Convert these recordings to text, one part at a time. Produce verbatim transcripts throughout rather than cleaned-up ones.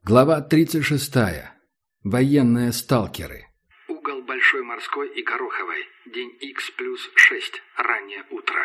Глава тридцать шестая. Военные сталкеры. Угол Большой Морской и Гороховой. День Х плюс шесть. Раннее утро.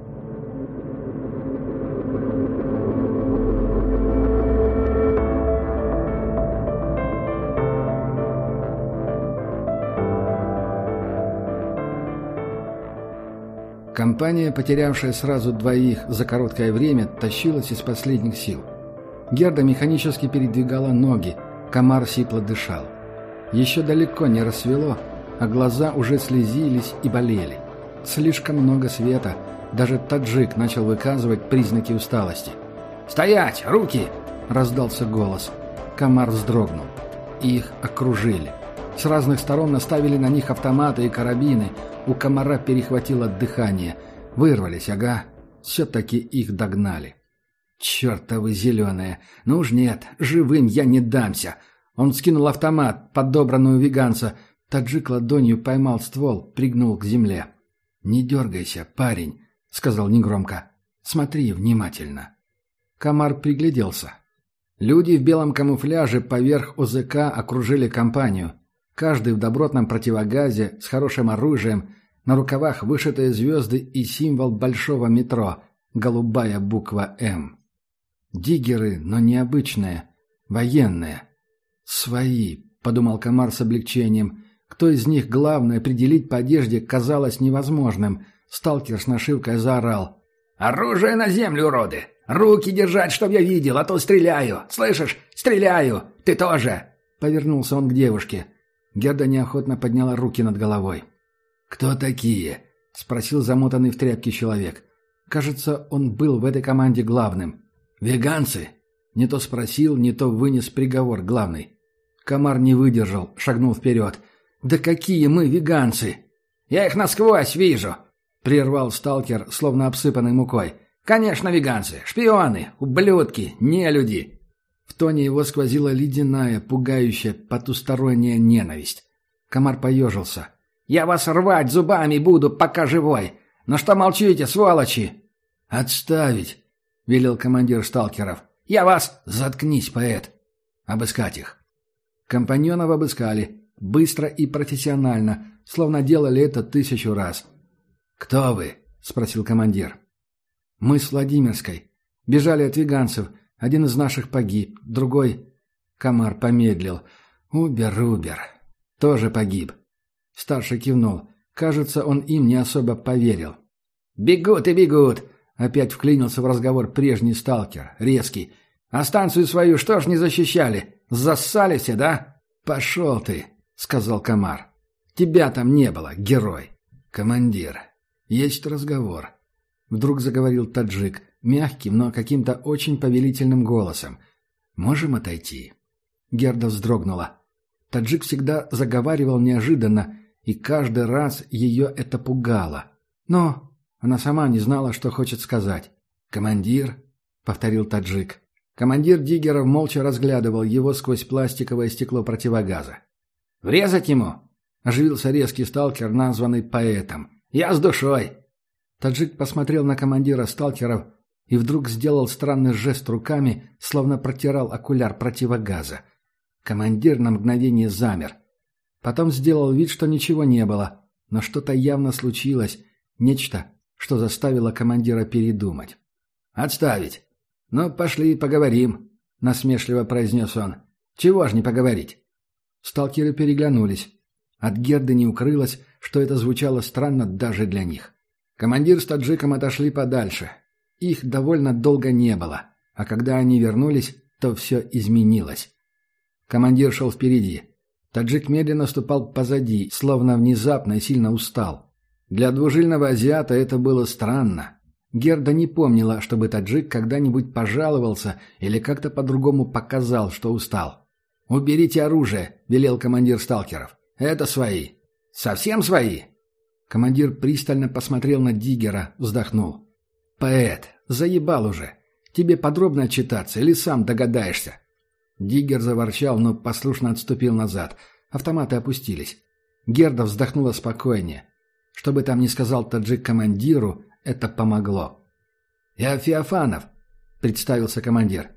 Компания, потерявшая сразу двоих за короткое время, тащилась из последних сил. Герда механически передвигала ноги, Комар сипло дышал. Еще далеко не рассвело, а глаза уже слезились и болели. Слишком много света, даже таджик начал выказывать признаки усталости. «Стоять! Руки!» — раздался голос. Комар вздрогнул. Их окружили. С разных сторон наставили на них автоматы и карабины. У Комара перехватило дыхание. Вырвались, ага. Все-таки их догнали. «Чертовы зеленые! Ну уж нет, живым я не дамся!» Он скинул автомат, подобранную веганца. Таджик ладонью поймал ствол, пригнул к земле. «Не дергайся, парень», — сказал негромко. «Смотри внимательно». Комар пригляделся. Люди в белом камуфляже поверх ОЗК окружили компанию. Каждый в добротном противогазе, с хорошим оружием, на рукавах вышитые звезды и символ большого метро — голубая буква «М». Диггеры, но необычные, военные. «Свои», — подумал Комар с облегчением. Кто из них главное определить по одежде казалось невозможным. Сталкер с нашивкой заорал. «Оружие на землю, уроды! Руки держать, чтоб я видел, а то стреляю! Слышишь? Стреляю! Ты тоже!» Повернулся он к девушке. Герда неохотно подняла руки над головой. «Кто такие?» — спросил замотанный в тряпки человек. Кажется, он был в этой команде главным. «Веганцы?» — не то спросил, не то вынес приговор главный. Комар не выдержал, шагнул вперед. «Да какие мы веганцы!» «Я их насквозь вижу!» — прервал сталкер, словно обсыпанный мукой. «Конечно, веганцы! Шпионы! Ублюдки! Нелюди!» В тоне его сквозила ледяная, пугающая, потусторонняя ненависть. Комар поежился. «Я вас рвать зубами буду, пока живой! Но что молчите, сволочи?» «Отставить!» — велел командир сталкеров. «Я вас...» «Заткнись, поэт!» «Обыскать их!» Компаньонов обыскали. Быстро и профессионально, словно делали это тысячу раз. «Кто вы?» — спросил командир. «Мы с Владимирской. Бежали от веганцев. Один из наших погиб, другой...» Комар помедлил. «Убер, Убер. Тоже погиб». Старший кивнул. Кажется, он им не особо поверил. «Бегут и бегут!» — опять вклинился в разговор прежний сталкер, резкий. «А станцию свою что ж не защищали? Зассали все, да?» «Пошел ты!» — сказал Комар. «Тебя там не было, герой!» «Командир, есть разговор!» Вдруг заговорил таджик, мягким, но каким-то очень повелительным голосом. «Можем отойти?» Герда вздрогнула. Таджик всегда заговаривал неожиданно, и каждый раз ее это пугало. Но она сама не знала, что хочет сказать. «Командир?» — повторил таджик. Командир диггеров молча разглядывал его сквозь пластиковое стекло противогаза. «Врезать ему?» — оживился резкий сталкер, названный поэтом. «Я с душой!» Таджик посмотрел на командира сталкеров и вдруг сделал странный жест руками, словно протирал окуляр противогаза. Командир на мгновение замер. Потом сделал вид, что ничего не было, но что-то явно случилось, нечто, что заставило командира передумать. «Отставить! Ну, пошли поговорим», — насмешливо произнес он. «Чего ж не поговорить?» Сталкеры переглянулись. От Герды не укрылось, что это звучало странно даже для них. Командир с таджиком отошли подальше. Их довольно долго не было, а когда они вернулись, то все изменилось. Командир шел впереди. Таджик медленно ступал позади, словно внезапно и сильно устал. Для двужильного азиата это было странно. Герда не помнила, чтобы таджик когда-нибудь пожаловался или как-то по-другому показал, что устал. «Уберите оружие», — велел командир сталкеров. «Это свои». «Совсем свои?» Командир пристально посмотрел на диггера, вздохнул. «Поэт, заебал уже. Тебе подробно отчитаться или сам догадаешься?» Диггер заворчал, но послушно отступил назад. Автоматы опустились. Герда вздохнула спокойнее. Что бы там ни сказал таджик командиру, это помогло. «Я Феофанов», — представился командир.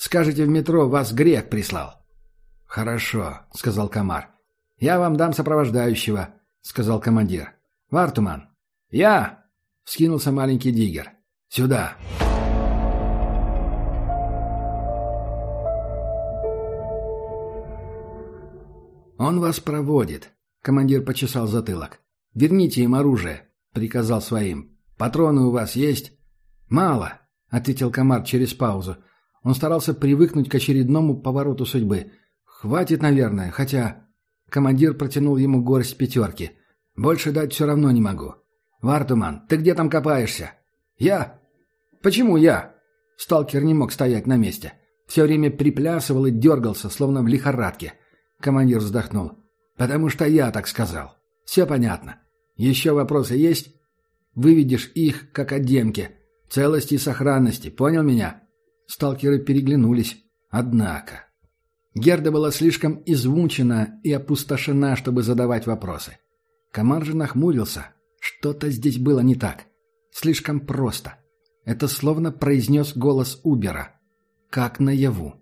Скажете в метро, вас грек прислал». «Хорошо», — сказал Комар. «Я вам дам сопровождающего», — сказал командир. «Вартуман». «Я!» — вскинулся маленький Диггер. «Сюда!» «Он вас проводит», — командир почесал затылок. «Верните им оружие», — приказал своим. «Патроны у вас есть?» «Мало», — ответил Комар через паузу. Он старался привыкнуть к очередному повороту судьбы. «Хватит, наверное, хотя...» Командир протянул ему горсть пятерки. «Больше дать все равно не могу». «Вартуман, ты где там копаешься?» «Я?» «Почему я?» Сталкер не мог стоять на месте. Все время приплясывал и дергался, словно в лихорадке. Командир вздохнул. «Потому что я так сказал. Все понятно. Еще вопросы есть? Выведешь их, как о демке. Целости и сохранности. Понял меня?» Сталкеры переглянулись. Однако... Герда была слишком измучена и опустошена, чтобы задавать вопросы. Комар же нахмурился. Что-то здесь было не так. Слишком просто. Это словно произнес голос Убера. Как наяву.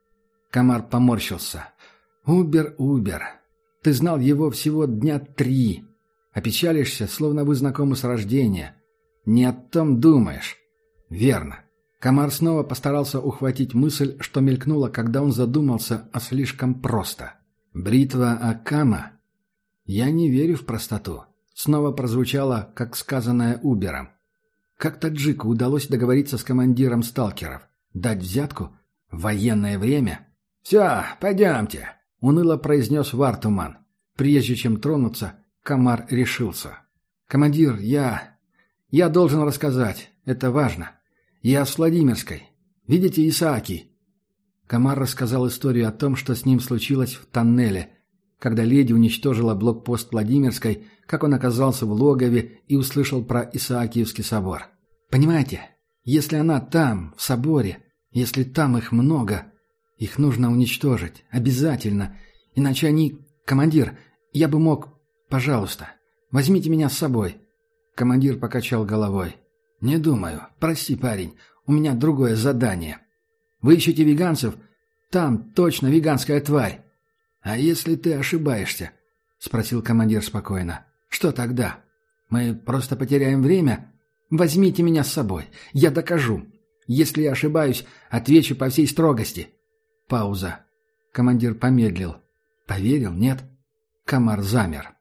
Комар поморщился. «Убер, Убер. Ты знал его всего дня три. Опечалишься, словно вы знакомы с рождения. Не о том думаешь». «Верно». Комар снова постарался ухватить мысль, что мелькнула, когда он задумался о слишком просто. «Бритва Акама?» «Я не верю в простоту». Снова прозвучало, как сказанное Убером. Как таджику удалось договориться с командиром сталкеров? Дать взятку? В военное время? «Все, пойдемте», — уныло произнес Вартуман. Прежде чем тронуться, Комар решился. «Командир, я... я должен рассказать. Это важно. Я с Владимирской. Видите Исааки?» Комар рассказал историю о том, что с ним случилось в тоннеле, когда леди уничтожила блокпост Владимирской, как он оказался в логове и услышал про Исаакиевский собор. «Понимаете, если она там, в соборе, если там их много, их нужно уничтожить, обязательно, иначе они... Командир, я бы мог... Пожалуйста, возьмите меня с собой». Командир покачал головой. «Не думаю. Прости, парень, у меня другое задание. Вы ищете веганцев? Там точно веганская тварь». «А если ты ошибаешься?» — спросил командир спокойно. «Что тогда? Мы просто потеряем время? Возьмите меня с собой. Я докажу. Если я ошибаюсь, отвечу по всей строгости». Пауза. Командир помедлил. Поверил, нет? Комар замер.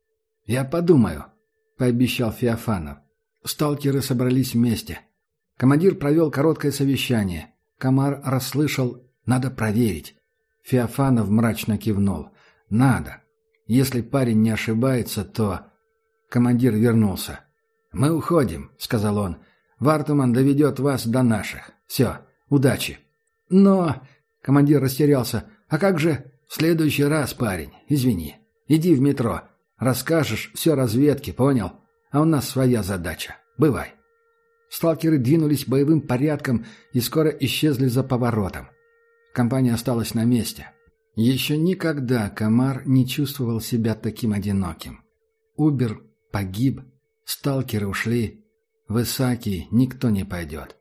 «Я подумаю», — пообещал Феофанов. Сталкеры собрались вместе. Командир провел короткое совещание. Комар расслышал «надо проверить». Феофанов мрачно кивнул. «Надо. Если парень не ошибается, то...» Командир вернулся. «Мы уходим», — сказал он. «Вартуман доведет вас до наших. Все, удачи». «Но...» — командир растерялся. «А как же...» «В следующий раз, парень, извини. Иди в метро. Расскажешь все разведке, понял? А у нас своя задача. Бывай». Сталкеры двинулись боевым порядком и скоро исчезли за поворотом. Компания осталась на месте. Еще никогда Комар не чувствовал себя таким одиноким. Убер погиб, сталкеры ушли, в Исааки никто не пойдет.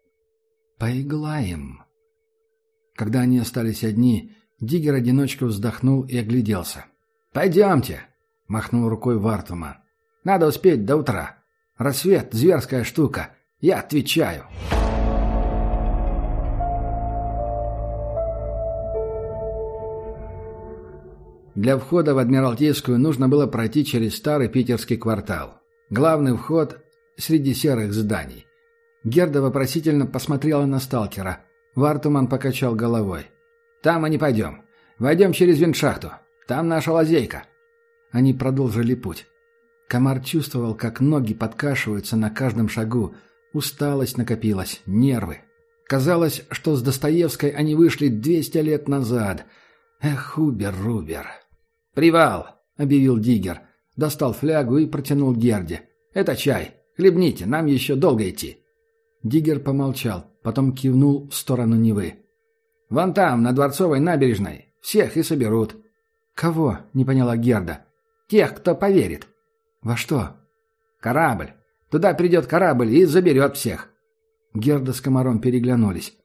Поиглаем. Когда они остались одни, Диггер-одиночка вздохнул и огляделся. «Пойдемте», — махнул рукой Вартуман. «Надо успеть до утра. Рассвет — зверская штука. Я отвечаю». Для входа в Адмиралтейскую нужно было пройти через старый питерский квартал. Главный вход среди серых зданий. Герда вопросительно посмотрела на сталкера. Вартуман покачал головой. «Там мы не пойдем. Войдем через винтшахту. Там наша лазейка». Они продолжили путь. Комар чувствовал, как ноги подкашиваются на каждом шагу. Усталость накопилась, нервы. Казалось, что с Достоевской они вышли двести лет назад. Эх, Убер-Рубер. «Привал!» — объявил Диггер. Достал флягу и протянул Герде. «Это чай. Хлебните, нам еще долго идти». Диггер помолчал, потом кивнул в сторону Невы. «Вон там, на Дворцовой набережной. Всех и соберут». «Кого?» — не поняла Герда. «Тех, кто поверит». «Во что?» «Корабль. Туда придет корабль и заберет всех». Герда с Комаром переглянулись.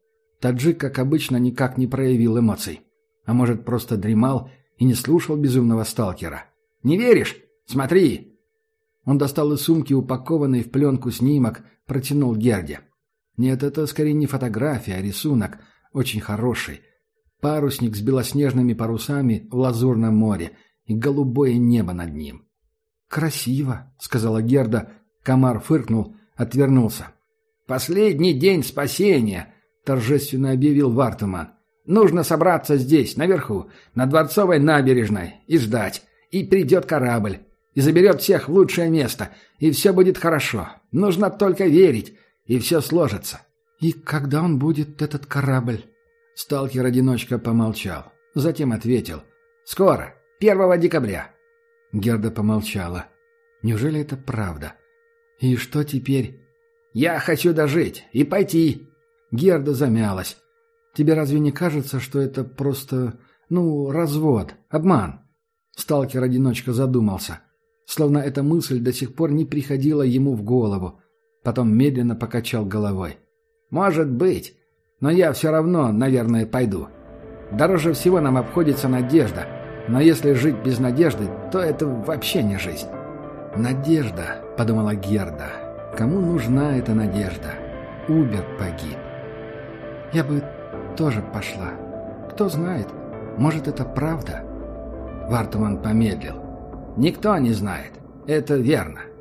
Таджик, как обычно, никак не проявил эмоций. А может, просто дремал и не слушал безумного сталкера. «Не веришь? Смотри!» Он достал из сумки упакованный в пленку снимок, протянул Герде. Нет, это скорее не фотография, а рисунок. Очень хороший. Парусник с белоснежными парусами в лазурном море и голубое небо над ним. «Красиво», — сказала Герда. Комар фыркнул, отвернулся. «Последний день спасения», — торжественно объявил Вартуман. «Нужно собраться здесь, наверху, на Дворцовой набережной, и ждать. И придет корабль, и заберет всех в лучшее место, и все будет хорошо. Нужно только верить, и все сложится». «И когда он будет, этот корабль?» Сталкер-одиночка помолчал. Затем ответил. «Скоро, первого декабря». Герда помолчала. «Неужели это правда? И что теперь?» «Я хочу дожить и пойти». Герда замялась. «Тебе разве не кажется, что это просто, ну, развод, обман?» Сталкер-одиночка задумался. Словно эта мысль до сих пор не приходила ему в голову. Потом медленно покачал головой. «Может быть, но я все равно, наверное, пойду. Дороже всего нам обходится надежда, но если жить без надежды, то это вообще не жизнь». «Надежда», — подумала Герда. «Кому нужна эта надежда? Убер погиб. Я бы тоже пошла. Кто знает, может, это правда?» Вартуман помедлил. «Никто не знает. Это верно.